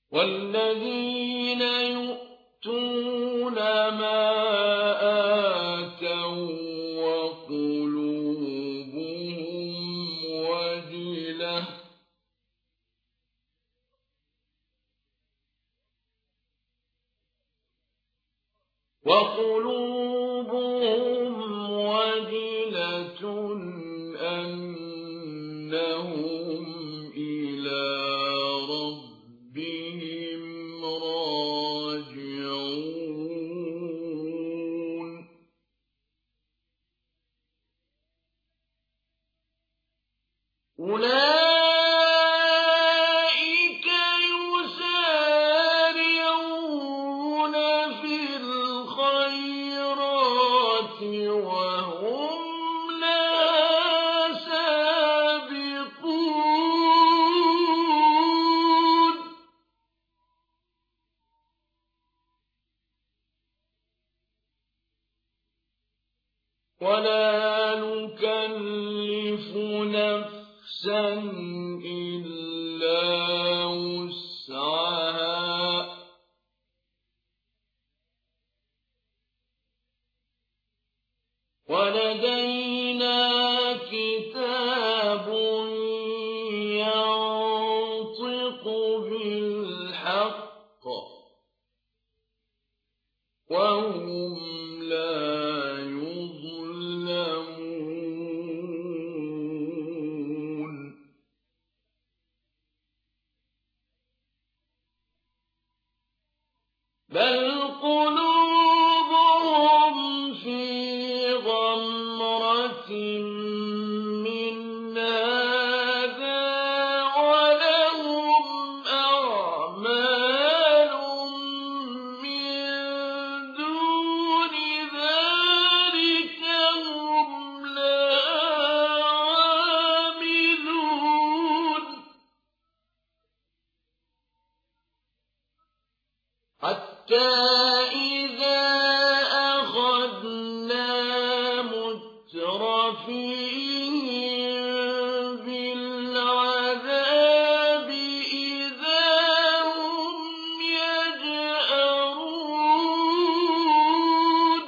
والذين يؤتون ما آتوا وقلوبهم وجلة أنهم إلى ربهم راجعون أولئك يسارعون في الخيرات وهم لها سابقون ولا نكلف نفسا إلا وسعها ولدينا كتاب ينطق بالحق وهم لا بل قلوبهم في غمرة من هذا ولهم أعمال من دون ذلك هم لها عاملون حتى إذا أخذنا مترفيهم بالعذاب إذا هم يجأرون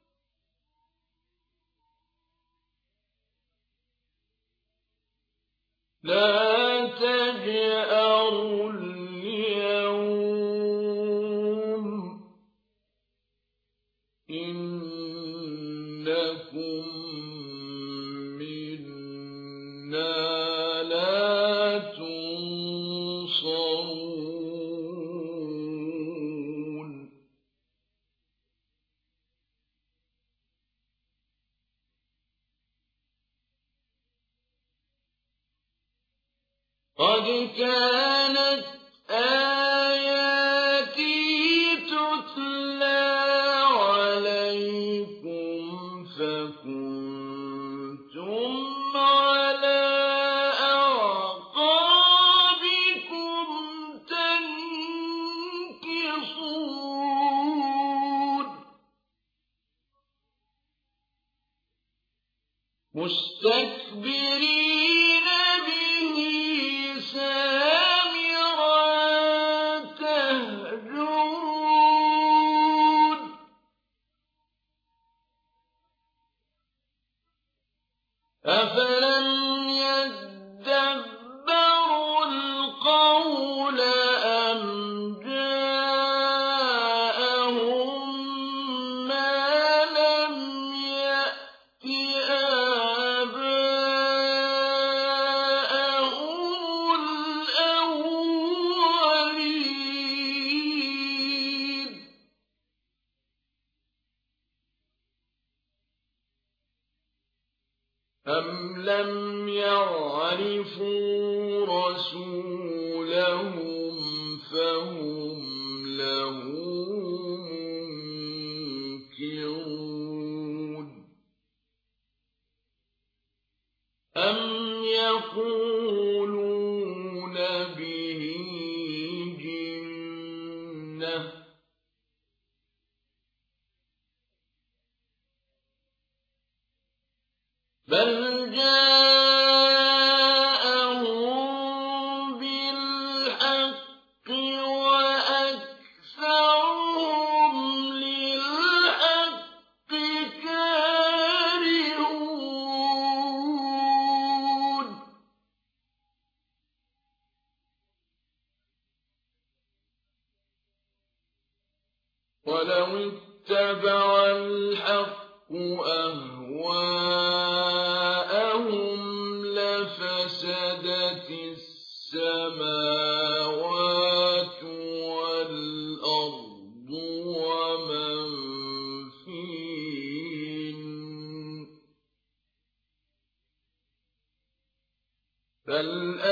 لا تجأروا إنكم منا لا تنصرون قد كانت آياتي تتلى عليكم فكنتم على أعقابكم تنكصون مستكبرين به سامرا تهجرون أفلم يدبروا القول أم جاءهم ما لم يأت آباءهم الأولين أم لم يعرفوا رسولهم فهم له منكرون أم يقولون به جنة بل جاءهم بالحق ولو اتبع الحق أهواءهم لفسدت السماوات والأرض ومن فيهن بل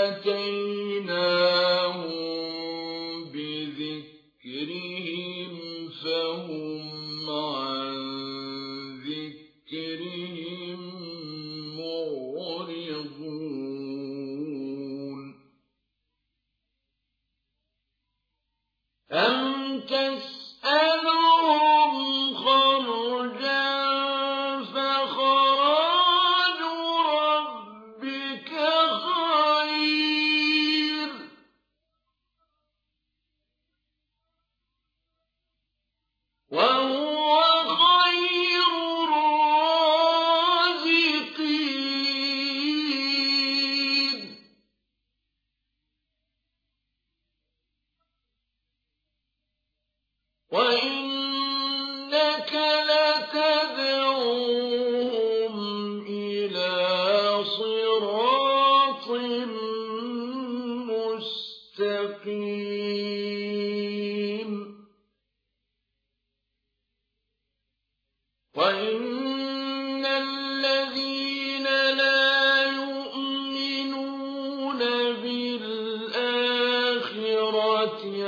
أتيناهم بذكرهم فهم عن ذكرهم معرضون أم تسألهم خرجا فخراج ربك خير وهو خير الرازقين وإنك لتدعوهم إلى صراط مستقيم وإن الذين لا يؤمنون بالآخرة